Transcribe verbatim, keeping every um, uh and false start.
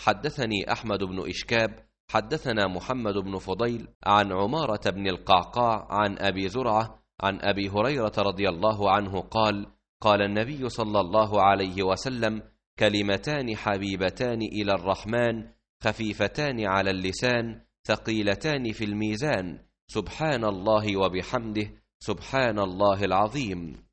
حدثني أحمد بن إشكاب حدثنا محمد بن فضيل عن عمارة بن القعقاع عن أبي زرعة عن أبي هريرة رضي الله عنه قال: قال النبي صلى الله عليه وسلم: كلمتان حبيبتان إلى الرحمن خفيفتان على اللسان ثقيلتان في الميزان، سبحان الله وبحمده، سبحان الله العظيم.